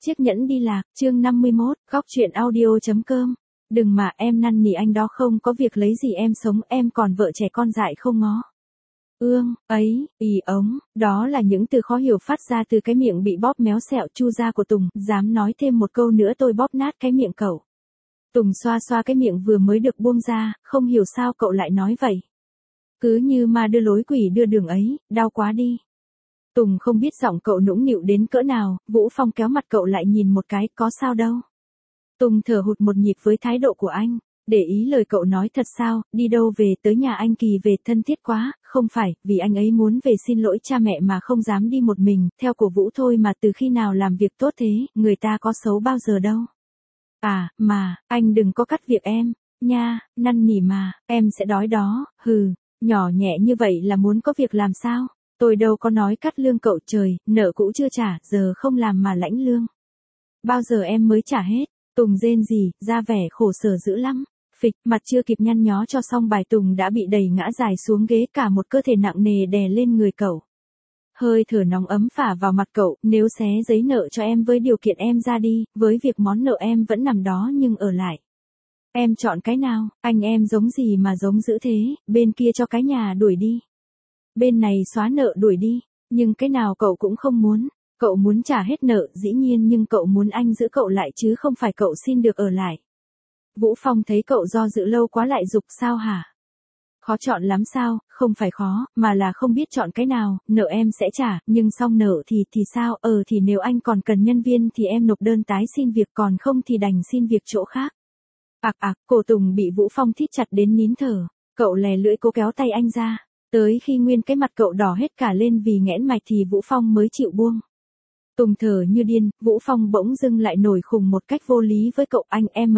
Chiếc nhẫn đi lạc, chương 51, góc truyện audio.com. Đừng mà em năn nỉ anh đó, không có việc lấy gì em sống, em còn vợ trẻ con dại không ngó. Ương, ấy, ống, đó là những từ khó hiểu phát ra từ cái miệng bị bóp méo sẹo chu ra của Tùng, dám nói thêm một câu nữa tôi bóp nát cái miệng cậu. Tùng xoa xoa cái miệng vừa mới được buông ra, không hiểu sao cậu lại nói vậy. Cứ như ma đưa lối quỷ đưa đường ấy, đau quá đi. Tùng không biết giọng cậu nũng nịu đến cỡ nào, Vũ Phong kéo mặt cậu lại nhìn một cái, có sao đâu. Tùng thở hụt một nhịp với thái độ của anh, để ý lời cậu nói thật sao, đi đâu về, tới nhà anh Kỳ về thân thiết quá, không phải, vì anh ấy muốn về xin lỗi cha mẹ mà không dám đi một mình, theo của Vũ thôi mà từ khi nào làm việc tốt thế, người ta có xấu bao giờ đâu. À, mà, anh đừng có cắt việc em, nha, năn nỉ mà, em sẽ đói đó, nhỏ nhẹ như vậy là muốn có việc làm sao? Tôi đâu có nói cắt lương cậu, trời, nợ cũ chưa trả, giờ không làm mà lãnh lương. Bao giờ em mới trả hết? Tùng rên rỉ, ra vẻ khổ sở dữ lắm. Phịch, mặt chưa kịp nhăn nhó cho xong bài Tùng đã bị đẩy ngã dài xuống ghế, cả một cơ thể nặng nề đè lên người cậu. Hơi thở nóng ấm phả vào mặt cậu, nếu xé giấy nợ cho em với điều kiện em ra đi, với việc món nợ em vẫn nằm đó nhưng ở lại. Em chọn cái nào, anh em giống gì mà giống dữ thế, bên kia cho cái nhà đuổi đi. Bên này xóa nợ đuổi đi, nhưng cái nào cậu cũng không muốn. Cậu muốn trả hết nợ dĩ nhiên, nhưng cậu muốn anh giữ cậu lại chứ không phải cậu xin được ở lại. Vũ Phong thấy cậu do dự lâu quá lại giục, sao hả? Khó chọn lắm sao? Không phải khó, mà là không biết chọn cái nào, nợ em sẽ trả, nhưng xong nợ thì sao? Thì nếu anh còn cần nhân viên thì em nộp đơn tái xin việc, còn không thì đành xin việc chỗ khác. Cổ Tùng bị Vũ Phong thít chặt đến nín thở, cậu lè lưỡi cố kéo tay anh ra. Tới khi nguyên cái mặt cậu đỏ hết cả lên vì nghẽn mạch thì Vũ Phong mới chịu buông. Tùng thở như điên, Vũ Phong bỗng dưng lại nổi khùng một cách vô lý với cậu, anh em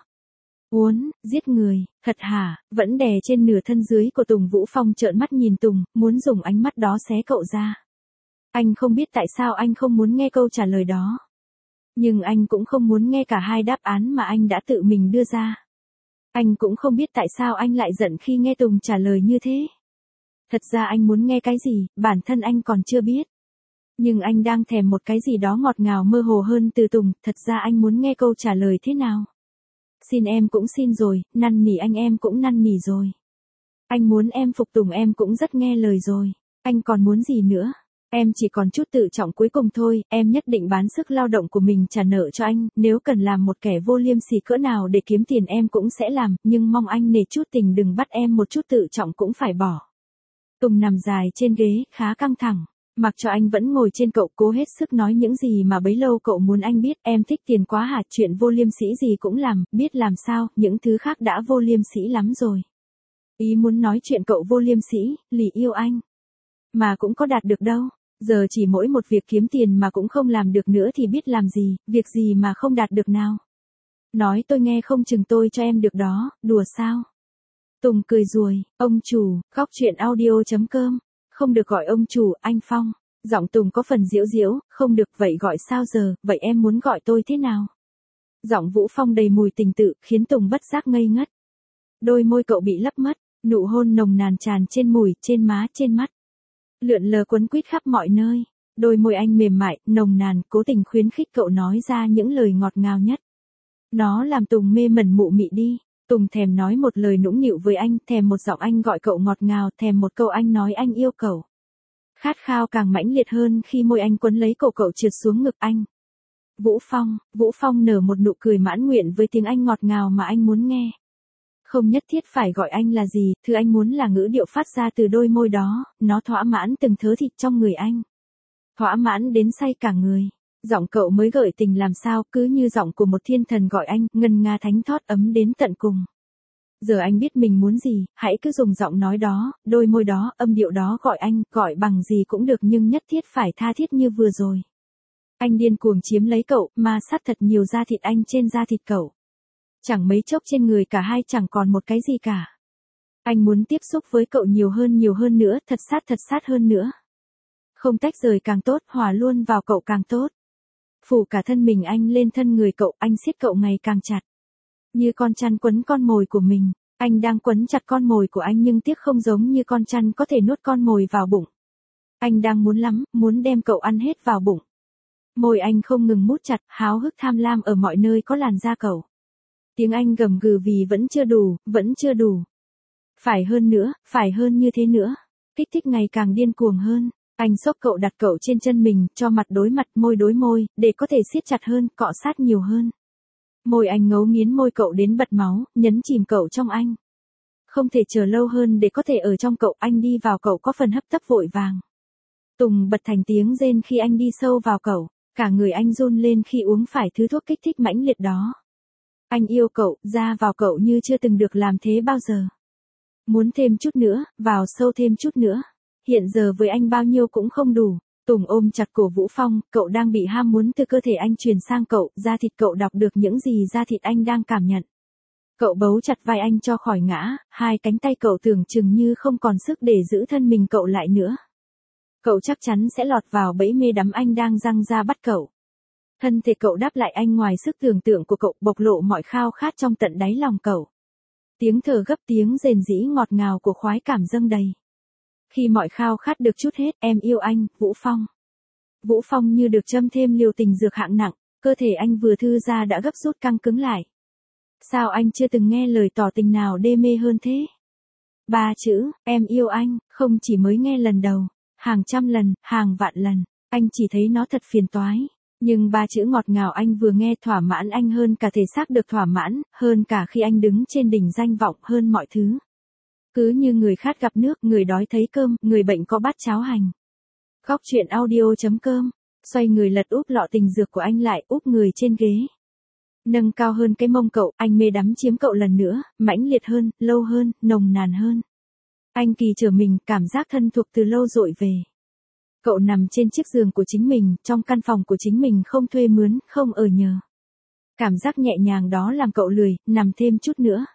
giết người, thật hả? Vẫn đè trên nửa thân dưới của Tùng. Vũ Phong trợn mắt nhìn Tùng, muốn dùng ánh mắt đó xé cậu ra. Anh không biết tại sao anh không muốn nghe câu trả lời đó. Nhưng anh cũng không muốn nghe cả hai đáp án mà anh đã tự mình đưa ra. Anh cũng không biết tại sao anh lại giận khi nghe Tùng trả lời như thế. Thật ra anh muốn nghe cái gì, bản thân anh còn chưa biết. Nhưng anh đang thèm một cái gì đó ngọt ngào mơ hồ hơn từ Tùng, thật ra anh muốn nghe câu trả lời thế nào. Xin em cũng xin rồi, năn nỉ anh em cũng năn nỉ rồi. Anh muốn em phục tùng em cũng rất nghe lời rồi. Anh còn muốn gì nữa? Em chỉ còn chút tự trọng cuối cùng thôi, em nhất định bán sức lao động của mình trả nợ cho anh, nếu cần làm một kẻ vô liêm sỉ cỡ nào để kiếm tiền em cũng sẽ làm, nhưng mong anh nể chút tình đừng bắt em một chút tự trọng cũng phải bỏ. Tùng nằm dài trên ghế, khá căng thẳng. Mặc cho anh vẫn ngồi trên cậu, cố hết sức nói những gì mà bấy lâu cậu muốn anh biết. Em thích tiền quá hả? Chuyện vô liêm sỉ gì cũng làm, biết làm sao, những thứ khác đã vô liêm sỉ lắm rồi. Ý muốn nói chuyện cậu vô liêm sỉ, lì yêu anh. Mà cũng có đạt được đâu. Giờ chỉ mỗi một việc kiếm tiền mà cũng không làm được nữa thì biết làm gì, việc gì mà không đạt được nào. Nói tôi nghe không chừng tôi cho em được đó, đùa sao? Tùng cười ruồi, ông chủ, góc truyện audio.com. Không được gọi ông chủ, anh Phong. Giọng Tùng có phần giễu giễu, không được, vậy gọi sao giờ, vậy em muốn gọi tôi thế nào? Giọng Vũ Phong đầy mùi tình tự, khiến Tùng bất giác ngây ngất. Đôi môi cậu bị lấp mất, nụ hôn nồng nàn tràn trên mùi, trên má, trên mắt. Lượn lờ quấn quýt khắp mọi nơi. Đôi môi anh mềm mại, nồng nàn, cố tình khuyến khích cậu nói ra những lời ngọt ngào nhất. Nó làm Tùng mê mẩn mụ mị đi. Tùng thèm nói một lời nũng nịu với anh, thèm một giọng anh gọi cậu ngọt ngào, thèm một câu anh nói anh yêu cậu. Khát khao càng mãnh liệt hơn khi môi anh quấn lấy cổ cậu trượt xuống ngực anh. Vũ Phong nở một nụ cười mãn nguyện với tiếng anh ngọt ngào mà anh muốn nghe. Không nhất thiết phải gọi anh là gì, thứ anh muốn là ngữ điệu phát ra từ đôi môi đó, nó thỏa mãn từng thớ thịt trong người anh. Thỏa mãn đến say cả người. Giọng cậu mới gợi tình làm sao, cứ như giọng của một thiên thần gọi anh, ngân nga thánh thót ấm đến tận cùng. Giờ anh biết mình muốn gì, hãy cứ dùng giọng nói đó, đôi môi đó, âm điệu đó gọi anh, gọi bằng gì cũng được nhưng nhất thiết phải tha thiết như vừa rồi. Anh điên cuồng chiếm lấy cậu, ma sát thật nhiều da thịt anh trên da thịt cậu. Chẳng mấy chốc trên người cả hai chẳng còn một cái gì cả. Anh muốn tiếp xúc với cậu nhiều hơn nữa, thật sát hơn nữa. Không tách rời càng tốt, hòa luôn vào cậu càng tốt. Phủ cả thân mình anh lên thân người cậu, anh siết cậu ngày càng chặt. Như con chăn quấn con mồi của mình, anh đang quấn chặt con mồi của anh nhưng tiếc không giống như con chăn có thể nuốt con mồi vào bụng. Anh đang muốn lắm, muốn đem cậu ăn hết vào bụng. Môi anh không ngừng mút chặt, háo hức tham lam ở mọi nơi có làn da cậu. Tiếng anh gầm gừ vì vẫn chưa đủ, vẫn chưa đủ. Phải hơn nữa, phải hơn như thế nữa. Kích thích ngày càng điên cuồng hơn. Anh xốc cậu đặt cậu trên chân mình, cho mặt đối mặt, môi đối môi, để có thể siết chặt hơn, cọ sát nhiều hơn. Môi anh ngấu nghiến môi cậu đến bật máu, nhấn chìm cậu trong anh. Không thể chờ lâu hơn để có thể ở trong cậu, anh đi vào cậu có phần hấp tấp vội vàng. Tùng bật thành tiếng rên khi anh đi sâu vào cậu, cả người anh run lên khi uống phải thứ thuốc kích thích mãnh liệt đó. Anh yêu cậu, ra vào cậu như chưa từng được làm thế bao giờ. Muốn thêm chút nữa, vào sâu thêm chút nữa. Hiện giờ với anh bao nhiêu cũng không đủ. Tùng ôm chặt cổ Vũ Phong, cậu đang bị ham muốn từ cơ thể anh truyền sang cậu, da thịt cậu đọc được những gì da thịt anh đang cảm nhận. Cậu bấu chặt vai anh cho khỏi ngã, hai cánh tay cậu tưởng chừng như không còn sức để giữ thân mình cậu lại nữa. Cậu chắc chắn sẽ lọt vào bẫy mê đắm anh đang giăng ra bắt cậu. Thân thể cậu đáp lại anh ngoài sức tưởng tượng của cậu, bộc lộ mọi khao khát trong tận đáy lòng cậu. Tiếng thở gấp, tiếng rền rĩ ngọt ngào của khoái cảm dâng đầy. Khi mọi khao khát được trút hết, em yêu anh, Vũ Phong. Vũ Phong như được châm thêm liều tình dược hạng nặng, cơ thể anh vừa thư ra đã gấp rút căng cứng lại. Sao anh chưa từng nghe lời tỏ tình nào đê mê hơn thế? 3 chữ, em yêu anh, không chỉ mới nghe lần đầu, hàng trăm lần, hàng vạn lần, anh chỉ thấy nó thật phiền toái. Nhưng 3 chữ ngọt ngào anh vừa nghe thỏa mãn anh hơn cả thể xác được thỏa mãn, hơn cả khi anh đứng trên đỉnh danh vọng, hơn mọi thứ. Cứ như người khát gặp nước, người đói thấy cơm, người bệnh có bát cháo hành. Góc truyện audio.com, xoay người lật úp lọ tình dược của anh lại, úp người trên ghế. Nâng cao hơn cái mông cậu, anh mê đắm chiếm cậu lần nữa, mãnh liệt hơn, lâu hơn, nồng nàn hơn. Anh kỳ trở mình, cảm giác thân thuộc từ lâu dội về. Cậu nằm trên chiếc giường của chính mình, trong căn phòng của chính mình không thuê mướn, không ở nhờ. Cảm giác nhẹ nhàng đó làm cậu lười, nằm thêm chút nữa.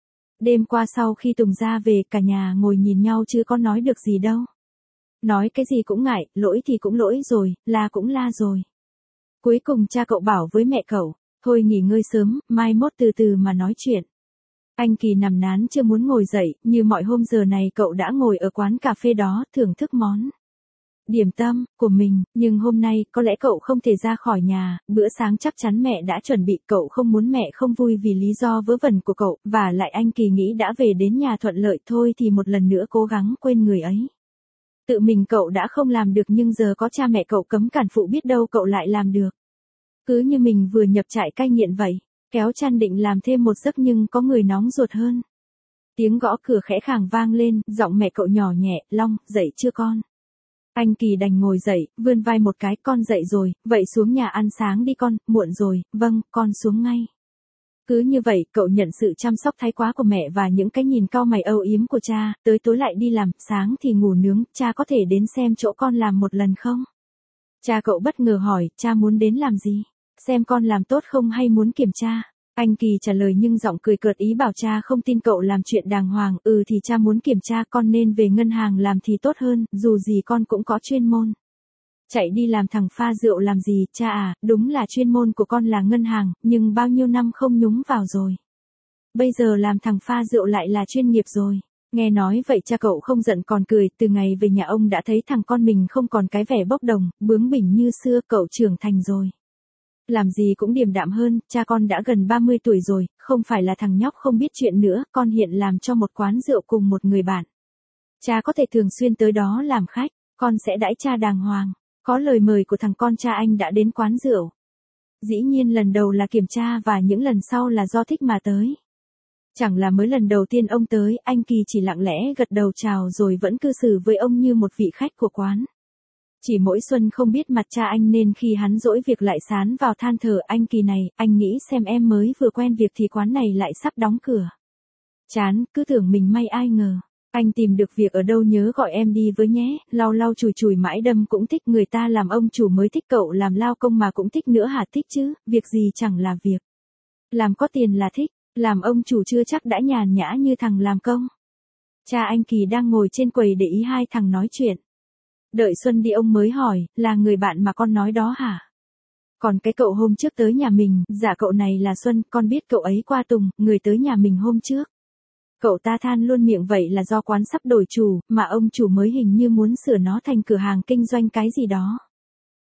Đêm qua sau khi Tùng ra về, cả nhà ngồi nhìn nhau chưa có nói được gì đâu. Nói cái gì cũng ngại, lỗi thì cũng lỗi rồi, la cũng la rồi. Cuối cùng cha cậu bảo với mẹ cậu, thôi nghỉ ngơi sớm, mai mốt từ từ mà nói chuyện. Anh Kỳ nằm nán chưa muốn ngồi dậy, như mọi hôm giờ này cậu đã ngồi ở quán cà phê đó, thưởng thức món điểm tâm của mình, nhưng hôm nay có lẽ cậu không thể ra khỏi nhà, bữa sáng chắc chắn mẹ đã chuẩn bị, cậu không muốn mẹ không vui vì lý do vớ vẩn của cậu, và lại anh Kỳ nghĩ đã về đến nhà thuận lợi thôi thì một lần nữa cố gắng quên người ấy. Tự mình cậu đã không làm được nhưng giờ có cha mẹ cậu cấm cản phụ biết đâu cậu lại làm được. Cứ như mình vừa nhập trại cai nghiện vậy, kéo chăn định làm thêm một giấc nhưng có người nóng ruột hơn. Tiếng gõ cửa khẽ khàng vang lên, giọng mẹ cậu nhỏ nhẹ, Long, dậy chưa con? Anh Kỳ đành ngồi dậy, vươn vai một cái, con dậy rồi, vậy xuống nhà ăn sáng đi con, muộn rồi, vâng, con xuống ngay. Cứ như vậy, cậu nhận sự chăm sóc thái quá của mẹ và những cái nhìn cau mày âu yếm của cha, tới tối lại đi làm, sáng thì ngủ nướng, cha có thể đến xem chỗ con làm một lần không? Cha cậu bất ngờ hỏi, cha muốn đến làm gì? Xem con làm tốt không hay muốn kiểm tra? Anh Kỳ trả lời nhưng giọng cười cợt ý bảo cha không tin cậu làm chuyện đàng hoàng, thì cha muốn kiểm tra con nên về ngân hàng làm thì tốt hơn, dù gì con cũng có chuyên môn. Chạy đi làm thằng pha rượu làm gì, cha à, đúng là chuyên môn của con là ngân hàng, nhưng bao nhiêu năm không nhúng vào rồi. Bây giờ làm thằng pha rượu lại là chuyên nghiệp rồi. Nghe nói vậy cha cậu không giận còn cười, từ ngày về nhà ông đã thấy thằng con mình không còn cái vẻ bốc đồng, bướng bỉnh như xưa, cậu trưởng thành rồi. Làm gì cũng điềm đạm hơn, cha con đã gần 30 tuổi rồi, không phải là thằng nhóc không biết chuyện nữa, con hiện làm cho một quán rượu cùng một người bạn. Cha có thể thường xuyên tới đó làm khách, con sẽ đãi cha đàng hoàng. Có lời mời của thằng con cha anh đã đến quán rượu. Dĩ nhiên lần đầu là kiểm tra và những lần sau là do thích mà tới. Chẳng là mới lần đầu tiên ông tới, anh Kỳ chỉ lặng lẽ gật đầu chào rồi vẫn cư xử với ông như một vị khách của quán. Chỉ mỗi Xuân không biết mặt cha anh nên khi hắn dỗi việc lại sán vào than thở, anh Kỳ này, anh nghĩ xem em mới vừa quen việc thì quán này lại sắp đóng cửa. Chán, cứ tưởng mình may ai ngờ. Anh tìm được việc ở đâu nhớ gọi em đi với nhé, lau lau chùi chùi mãi đâm cũng thích, người ta làm ông chủ mới thích, cậu làm lao công mà cũng thích nữa hả? Thích chứ, việc gì chẳng là việc. Làm có tiền là thích, làm ông chủ chưa chắc đã nhàn nhã như thằng làm công. Cha anh Kỳ đang ngồi trên quầy để ý hai thằng nói chuyện. Đợi Xuân đi ông mới hỏi, là người bạn mà con nói đó hả? Còn cái cậu hôm trước tới nhà mình, dạ cậu này là Xuân, con biết cậu ấy qua Tùng, người tới nhà mình hôm trước. Cậu ta than luôn miệng vậy là do quán sắp đổi chủ, mà ông chủ mới hình như muốn sửa nó thành cửa hàng kinh doanh cái gì đó.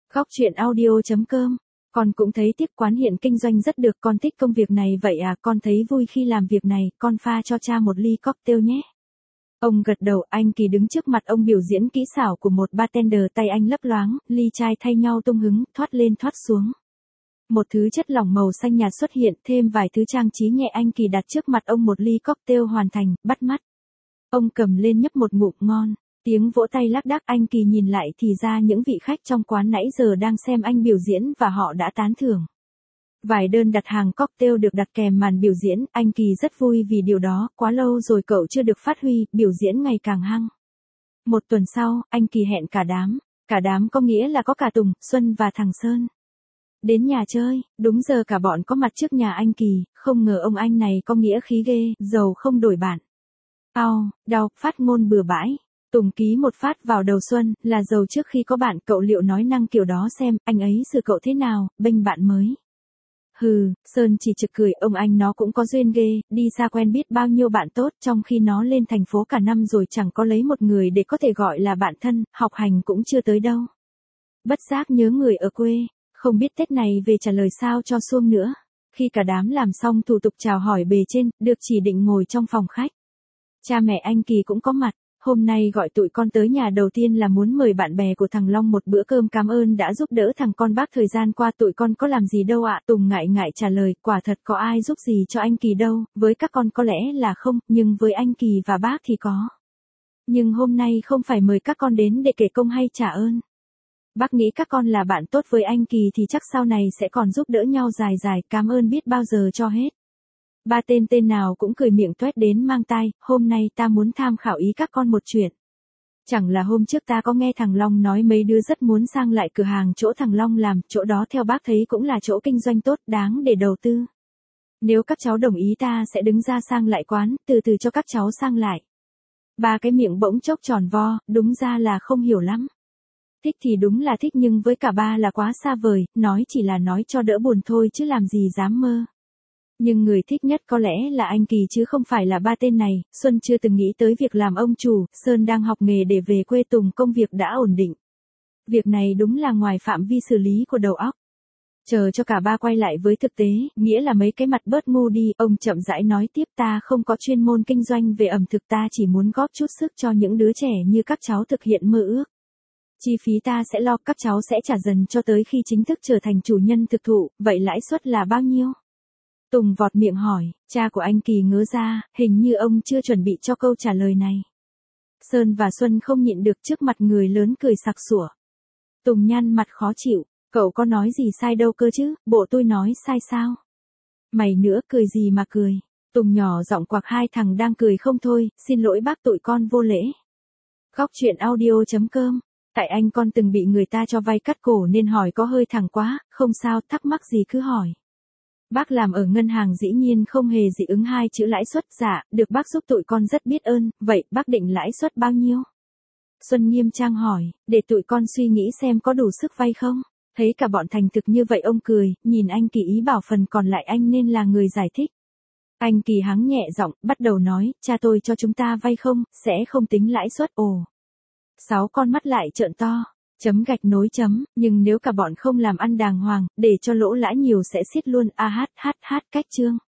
Góc truyện audio.com. Con cũng thấy tiếp quán hiện kinh doanh rất được, con thích công việc này vậy à, con thấy vui khi làm việc này, con pha cho cha một ly cocktail nhé. Ông gật đầu, anh Kỳ đứng trước mặt ông biểu diễn kỹ xảo của một bartender, tay anh lấp loáng, ly chai thay nhau tung hứng, thoát lên thoát xuống. Một thứ chất lỏng màu xanh nhạt xuất hiện, thêm vài thứ trang trí nhẹ, anh Kỳ đặt trước mặt ông một ly cocktail hoàn thành, bắt mắt. Ông cầm lên nhấp một ngụm, ngon. Tiếng vỗ tay lác đác, anh Kỳ nhìn lại thì ra những vị khách trong quán nãy giờ đang xem anh biểu diễn và họ đã tán thưởng. Vài đơn đặt hàng cocktail được đặt kèm màn biểu diễn, anh Kỳ rất vui vì điều đó, quá lâu rồi cậu chưa được phát huy, biểu diễn ngày càng hăng. Một tuần sau, anh Kỳ hẹn cả đám có nghĩa là có cả Tùng, Xuân và thằng Sơn. Đến nhà chơi, đúng giờ cả bọn có mặt trước nhà anh Kỳ, không ngờ ông anh này có nghĩa khí ghê, giàu không đổi bạn. Đau, phát ngôn bừa bãi. Tùng ký một phát vào đầu Xuân, là giàu trước khi có bạn, cậu liệu nói năng kiểu đó xem, anh ấy xử cậu thế nào, bênh bạn mới. Hừ, Sơn chỉ trực cười, ông anh nó cũng có duyên ghê, đi xa quen biết bao nhiêu bạn tốt, trong khi nó lên thành phố cả năm rồi chẳng có lấy một người để có thể gọi là bạn thân, học hành cũng chưa tới đâu. Bất giác nhớ người ở quê, không biết Tết này về trả lời sao cho xuông nữa. Khi cả đám làm xong thủ tục chào hỏi bề trên, được chỉ định ngồi trong phòng khách. Cha mẹ anh Kỳ cũng có mặt. Hôm nay gọi tụi con tới nhà đầu tiên là muốn mời bạn bè của thằng Long một bữa cơm cảm ơn đã giúp đỡ thằng con bác thời gian qua. Tụi con có làm gì đâu ạ. Tùng ngại ngại trả lời, quả thật có ai giúp gì cho anh Kỳ đâu, với các con có lẽ là không, nhưng với anh Kỳ và bác thì có. Nhưng hôm nay không phải mời các con đến để kể công hay trả ơn. Bác nghĩ các con là bạn tốt với anh Kỳ thì chắc sau này sẽ còn giúp đỡ nhau dài dài, cảm ơn biết bao giờ cho hết. Ba tên nào cũng cười miệng toét đến mang tai, hôm nay ta muốn tham khảo ý các con một chuyện. Chẳng là hôm trước ta có nghe thằng Long nói mấy đứa rất muốn sang lại cửa hàng chỗ thằng Long làm, chỗ đó theo bác thấy cũng là chỗ kinh doanh tốt, đáng để đầu tư. Nếu các cháu đồng ý ta sẽ đứng ra sang lại quán, từ từ cho các cháu sang lại. Ba cái miệng bỗng chốc tròn vo, đúng ra là không hiểu lắm. Thích thì đúng là thích nhưng với cả ba là quá xa vời, nói chỉ là nói cho đỡ buồn thôi chứ làm gì dám mơ. Nhưng người thích nhất có lẽ là anh Kỳ chứ không phải là ba tên này. Xuân chưa từng nghĩ tới việc làm ông chủ, Sơn đang học nghề để về quê, Tùng công việc đã ổn định. Việc này đúng là ngoài phạm vi xử lý của đầu óc. Chờ cho cả ba quay lại với thực tế, nghĩa là mấy cái mặt bớt ngu đi, ông chậm rãi nói tiếp, ta không có chuyên môn kinh doanh về ẩm thực, ta chỉ muốn góp chút sức cho những đứa trẻ như các cháu thực hiện mơ ước. Chi phí ta sẽ lo, các cháu sẽ trả dần cho tới khi chính thức trở thành chủ nhân thực thụ, vậy lãi suất là bao nhiêu? Tùng vọt miệng hỏi, cha của anh Kỳ ngớ ra, hình như ông chưa chuẩn bị cho câu trả lời này. Sơn và Xuân không nhịn được trước mặt người lớn cười sặc sủa. Tùng nhăn mặt khó chịu, cậu có nói gì sai đâu cơ chứ, bộ tôi nói sai sao? Mày nữa cười gì mà cười? Tùng nhỏ giọng quạc hai thằng đang cười không thôi, xin lỗi bác tụi con vô lễ. Góc truyện audio.com. Tại anh con từng bị người ta cho vay cắt cổ nên hỏi có hơi thẳng quá, không sao, thắc mắc gì cứ hỏi. Bác làm ở ngân hàng dĩ nhiên không hề dị ứng hai chữ lãi suất, dạ, được bác giúp tụi con rất biết ơn, vậy bác định lãi suất bao nhiêu? Xuân nghiêm trang hỏi, để tụi con suy nghĩ xem có đủ sức vay không? Thấy cả bọn thành thực như vậy ông cười, nhìn anh Kỳ ý bảo phần còn lại anh nên là người giải thích. Anh Kỳ hắng nhẹ giọng, bắt đầu nói, cha tôi cho chúng ta vay không, sẽ không tính lãi suất, ồ. 6 con mắt lại trợn to. Chấm gạch nối chấm, nhưng nếu cả bọn không làm ăn đàng hoàng, để cho lỗ lã nhiều sẽ xiết luôn, cách chương.